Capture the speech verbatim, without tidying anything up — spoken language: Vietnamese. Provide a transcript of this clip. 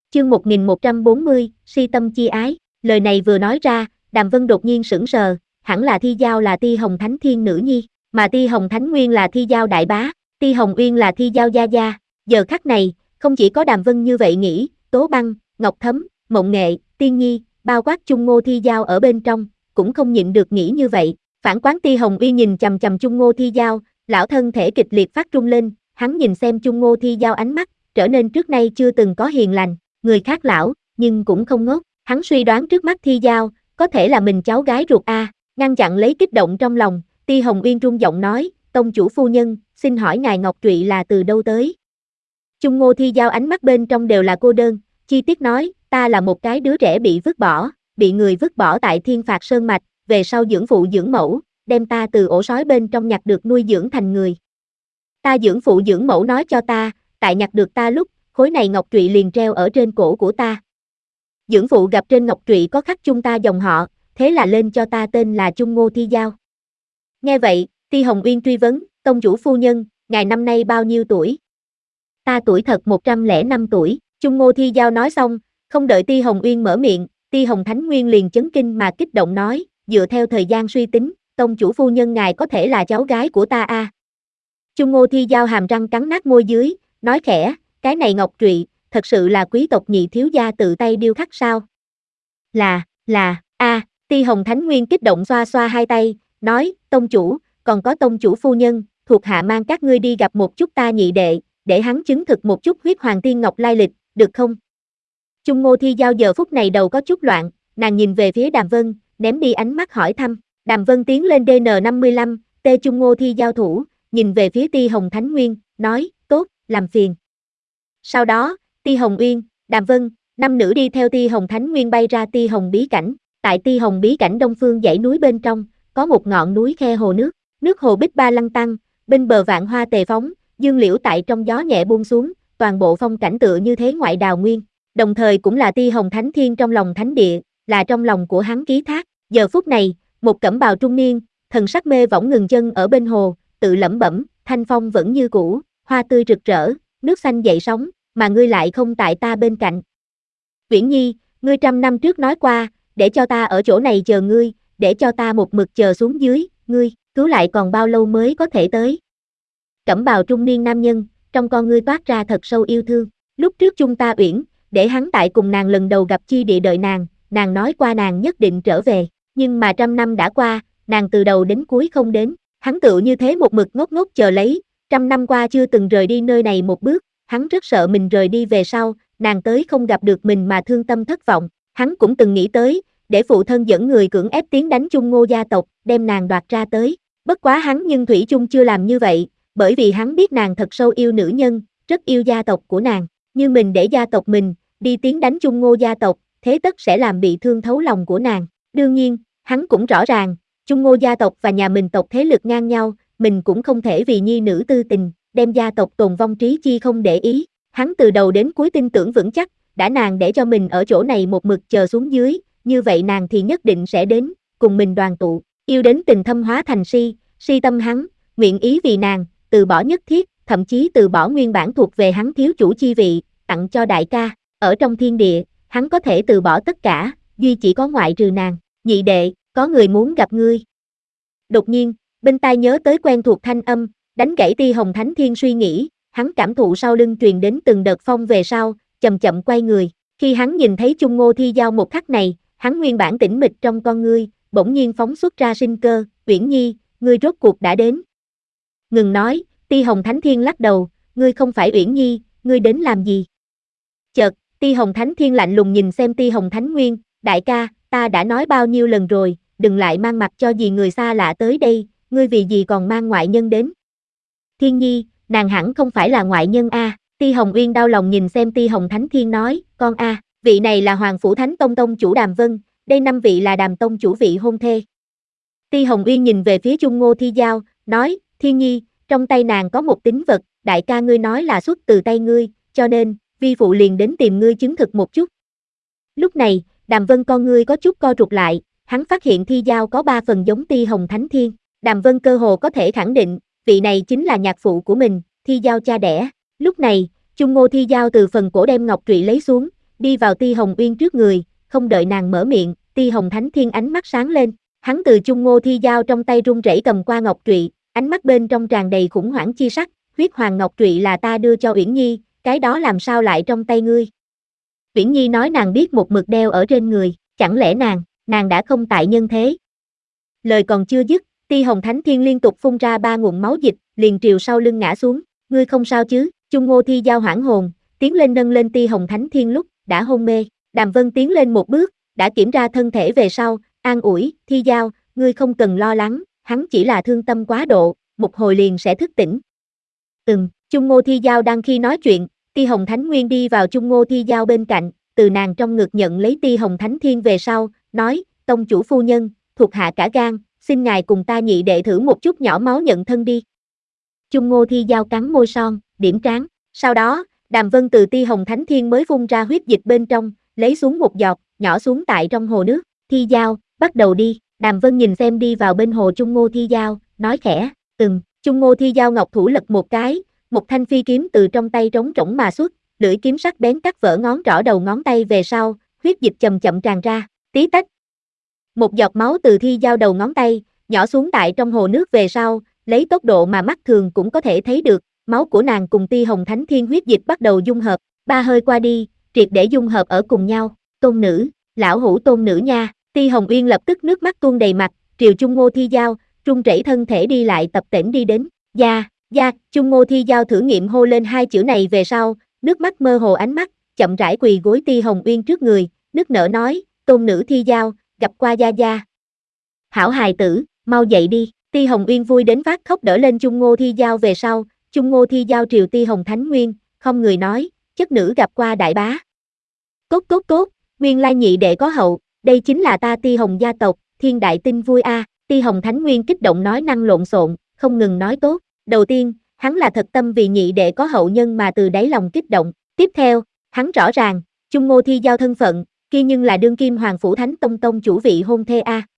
Chương một nghìn một trăm bốn mươi, si tâm chi ái. Lời này vừa nói ra, Đàm Vân đột nhiên sững sờ, hẳn là Thi Giao là Ti Hồng Thánh Thiên nữ nhi, mà Ti Hồng Thánh Nguyên là Thi Giao đại bá, Ti Hồng Uyên là Thi Giao gia gia. Giờ khắc này, không chỉ có Đàm Vân như vậy nghĩ, Tố Băng, Ngọc Thấm, Mộng Nghệ, Tiên Nhi, bao quát Chung Ngô Thi Giao ở bên trong, cũng không nhịn được nghĩ như vậy. Phản quán Ti Hồng Uyên nhìn chằm chằm Chung Ngô Thi Giao, lão thân thể kịch liệt phát run lên, hắn nhìn xem Chung Ngô Thi Giao ánh mắt, trở nên trước nay chưa từng có hiền lành, người khác lão, nhưng cũng không ngốc, hắn suy đoán trước mắt Thi Giao, có thể là mình cháu gái ruột a, ngăn chặn lấy kích động trong lòng, Ti Hồng Uyên run giọng nói, tông chủ phu nhân, xin hỏi ngài Ngọc Trụy là từ đâu tới? Chung Ngô Thi Giao ánh mắt bên trong đều là cô đơn, chi tiết nói, ta là một cái đứa trẻ bị vứt bỏ, bị người vứt bỏ tại Thiên Phạt Sơn Mạch, về sau dưỡng phụ dưỡng mẫu, đem ta từ ổ sói bên trong nhặt được nuôi dưỡng thành người. Ta dưỡng phụ dưỡng mẫu nói cho ta, tại nhặt được ta lúc, khối này ngọc trụy liền treo ở trên cổ của ta. Dưỡng phụ gặp trên ngọc trụy có khắc chung ta dòng họ, thế là lên cho ta tên là Chung Ngô Thi Giao. Nghe vậy, Ti Hồng Uyên truy vấn, tông chủ phu nhân, ngài năm nay bao nhiêu tuổi? Ta tuổi thật một trăm lẻ năm tuổi, Chung Ngô Thi Giao nói xong, không đợi Ti Hồng Uyên mở miệng, Ti Hồng Thánh Nguyên liền chấn kinh mà kích động nói, dựa theo thời gian suy tính, tông chủ phu nhân ngài có thể là cháu gái của ta a. À. Chung Ngô Thi Giao hàm răng cắn nát môi dưới, nói khẽ, cái này ngọc trụy, thật sự là quý tộc nhị thiếu gia tự tay điêu khắc sao? Là, là, a, à, Ti Hồng Thánh Nguyên kích động xoa xoa hai tay, nói, tông chủ, còn có tông chủ phu nhân, thuộc hạ mang các ngươi đi gặp một chút ta nhị đệ, để hắn chứng thực một chút huyết hoàng tiên ngọc lai lịch, được không? Chung Ngô Thi Giao giờ phút này đầu có chút loạn, nàng nhìn về phía Đàm Vân, ném đi ánh mắt hỏi thăm, Đàm Vân tiến lên D N năm mươi lăm, T Chung Ngô Thi Giao thủ, nhìn về phía Ti Hồng Thánh Nguyên, nói, tốt, làm phiền. Sau đó, Ti Hồng Uyên, Đàm Vân, năm nữ đi theo Ti Hồng Thánh Nguyên bay ra Ti Hồng bí cảnh, tại Ti Hồng bí cảnh đông phương dãy núi bên trong, có một ngọn núi khe hồ nước, nước hồ bích ba lăng tăng, bên bờ vạn hoa tề phóng, dương liễu tại trong gió nhẹ buông xuống, toàn bộ phong cảnh tựa như thế ngoại đào nguyên, đồng thời cũng là Ti Hồng Thánh Thiên trong lòng thánh địa, là trong lòng của hắn ký thác. Giờ phút này, một cẩm bào trung niên, thần sắc mê võng ngừng chân ở bên hồ, tự lẩm bẩm, thanh phong vẫn như cũ, hoa tươi rực rỡ, nước xanh dậy sóng, mà ngươi lại không tại ta bên cạnh. Uyển Nhi, ngươi trăm năm trước nói qua, để cho ta ở chỗ này chờ ngươi, để cho ta một mực chờ xuống dưới, ngươi, cứu lại còn bao lâu mới có thể tới? Cẩm bào trung niên nam nhân, trong con ngươi toát ra thật sâu yêu thương, lúc trước chúng ta Uyển, để hắn tại cùng nàng lần đầu gặp chi địa đợi nàng, nàng nói qua nàng nhất định trở về, nhưng mà trăm năm đã qua, nàng từ đầu đến cuối không đến, hắn tựu như thế một mực ngốc ngốc chờ lấy, trăm năm qua chưa từng rời đi nơi này một bước, hắn rất sợ mình rời đi về sau, nàng tới không gặp được mình mà thương tâm thất vọng, hắn cũng từng nghĩ tới, để phụ thân dẫn người cưỡng ép tiến đánh Chung Ngô gia tộc, đem nàng đoạt ra tới, bất quá hắn nhưng thủy chung chưa làm như vậy, bởi vì hắn biết nàng thật sâu yêu nữ nhân, rất yêu gia tộc của nàng, như mình để gia tộc mình, đi tiến đánh Chung Ngô gia tộc, thế tất sẽ làm bị thương thấu lòng của nàng, đương nhiên, hắn cũng rõ ràng, Chung Ngô gia tộc và nhà mình tộc thế lực ngang nhau, mình cũng không thể vì nhi nữ tư tình, đem gia tộc tồn vong trí chi không để ý, hắn từ đầu đến cuối tin tưởng vững chắc, đã nàng để cho mình ở chỗ này một mực chờ xuống dưới, như vậy nàng thì nhất định sẽ đến, cùng mình đoàn tụ, yêu đến tình thâm hóa thành si, si tâm hắn, nguyện ý vì nàng, từ bỏ nhất thiết, thậm chí từ bỏ nguyên bản thuộc về hắn thiếu chủ chi vị, tặng cho đại ca, ở trong thiên địa, hắn có thể từ bỏ tất cả, duy chỉ có ngoại trừ nàng, nhị đệ, có người muốn gặp ngươi. Đột nhiên, bên tai nhớ tới quen thuộc thanh âm, đánh gãy Ti Hồng Thánh Thiên suy nghĩ, hắn cảm thụ sau lưng truyền đến từng đợt phong về sau, chậm chậm quay người, khi hắn nhìn thấy Chung Ngô Thi Giao một khắc này, hắn nguyên bản tĩnh mịch trong con ngươi, bỗng nhiên phóng xuất ra sinh cơ, Uyển Nhi, ngươi rốt cuộc đã đến. Ngừng nói, Ti Hồng Thánh Thiên lắc đầu, ngươi không phải Uyển Nhi, ngươi đến làm gì? Chợt, Ti Hồng Thánh Thiên lạnh lùng nhìn xem Ti Hồng Thánh Nguyên, đại ca, ta đã nói bao nhiêu lần rồi, đừng lại mang mặt cho gì người xa lạ tới đây, ngươi vì gì còn mang ngoại nhân đến? Thiên Nhi, nàng hẳn không phải là ngoại nhân a. À. Ti Hồng Uyên đau lòng nhìn xem Ti Hồng Thánh Thiên nói, con a, à, vị này là Hoàng Phủ Thánh Tông Tông chủ Đàm Vân, đây năm vị là Đàm Tông chủ vị hôn thê. Ti Hồng Uyên nhìn về phía Chung Ngô Thi Giao, nói, Thiên Nhi, trong tay nàng có một tín vật, đại ca ngươi nói là xuất từ tay ngươi, cho nên, vi phụ liền đến tìm ngươi chứng thực một chút. Lúc này, Đàm Vân con ngươi có chút co rụt lại, hắn phát hiện Thi Giao có ba phần giống Ti Hồng Thánh Thiên, Đàm Vân cơ hồ có thể khẳng định, vị này chính là nhạc phụ của mình, Thi Giao cha đẻ. Lúc này, Chung Ngô Thi Giao từ phần cổ đem ngọc trụy lấy xuống, đi vào Ti Hồng Uyên trước người, không đợi nàng mở miệng, Ti Hồng Thánh Thiên ánh mắt sáng lên, hắn từ chung ngô thi dao trong tay run rẩy cầm qua ngọc trụy, ánh mắt bên trong tràn đầy khủng hoảng chi sắc, huyết hoàng ngọc trụy là ta đưa cho Uyển Nhi, cái đó làm sao lại trong tay ngươi? Uyển Nhi nói nàng biết một mực đeo ở trên người, chẳng lẽ nàng, nàng đã không tại nhân thế? Lời còn chưa dứt, Ti Hồng Thánh Thiên liên tục phun ra ba nguồn máu dịch, liền triều sau lưng ngã xuống, ngươi không sao chứ? Chung Ngô Thi Giao hoảng hồn, tiến lên nâng lên Ti Hồng Thánh Thiên lúc đã hôn mê, Đàm Vân tiến lên một bước, đã kiểm tra thân thể về sau, an ủi, Thi Giao, ngươi không cần lo lắng, hắn chỉ là thương tâm quá độ, một hồi liền sẽ thức tỉnh. Ừm, Chung Ngô Thi Giao đang khi nói chuyện, Ti Hồng Thánh Nguyên đi vào Chung Ngô Thi Giao bên cạnh, từ nàng trong ngực nhận lấy Ti Hồng Thánh Thiên về sau, nói, tông chủ phu nhân, thuộc hạ cả gan, xin ngài cùng ta nhị đệ thử một chút nhỏ máu nhận thân đi. Chung Ngô Thi Giao cắn môi son, điểm trán, sau đó, Đàm Vân từ Ti Hồng Thánh Thiên mới phun ra huyết dịch bên trong, lấy xuống một giọt, nhỏ xuống tại trong hồ nước, Thi Giao, bắt đầu đi, Đàm Vân nhìn xem đi vào bên hồ Chung Ngô Thi Giao, nói khẽ, ừm, Chung Ngô Thi Giao ngọc thủ lật một cái, một thanh phi kiếm từ trong tay trống trỗng mà xuất, lưỡi kiếm sắc bén cắt vỡ ngón trỏ đầu ngón tay về sau, huyết dịch chậm chậm tràn ra, tí tách. Một giọt máu từ Thi Giao đầu ngón tay, nhỏ xuống tại trong hồ nước về sau, lấy tốc độ mà mắt thường cũng có thể thấy được, máu của nàng cùng Ti Hồng Thánh Thiên huyết dịch bắt đầu dung hợp, ba hơi qua đi, triệt để dung hợp ở cùng nhau, tôn nữ, lão hữu tôn nữ nha, Ti Hồng Uyên lập tức nước mắt tuôn đầy mặt, triều Chung Ngô Thi Giao, run rẩy thân thể đi lại tập tễnh đi đến, gia, gia, Chung Ngô Thi Giao thử nghiệm hô lên hai chữ này về sau, nước mắt mơ hồ ánh mắt, chậm rãi quỳ gối Ti Hồng Uyên trước người, nức nở nói, tôn nữ Thi Giao, gặp qua gia gia. Hảo hài tử, mau dậy đi, Ti Hồng Uyên vui đến phát khóc đỡ lên Chung Ngô Thi Giao về sau, Chung Ngô Thi Giao triều Ti Hồng Thánh Nguyên, không người nói, chất nữ gặp qua đại bá. Cốt cốt cốt, nguyên lai nhị đệ có hậu, đây chính là ta Ti Hồng gia tộc, thiên đại tin vui a. Ti Hồng Thánh Nguyên kích động nói năng lộn xộn, không ngừng nói tốt, đầu tiên, hắn là thật tâm vì nhị đệ có hậu nhân mà từ đáy lòng kích động, tiếp theo, hắn rõ ràng, Chung Ngô Thi Giao thân phận, kia nhưng là đương kim Hoàng Phủ Thánh Tông Tông chủ vị hôn thê a.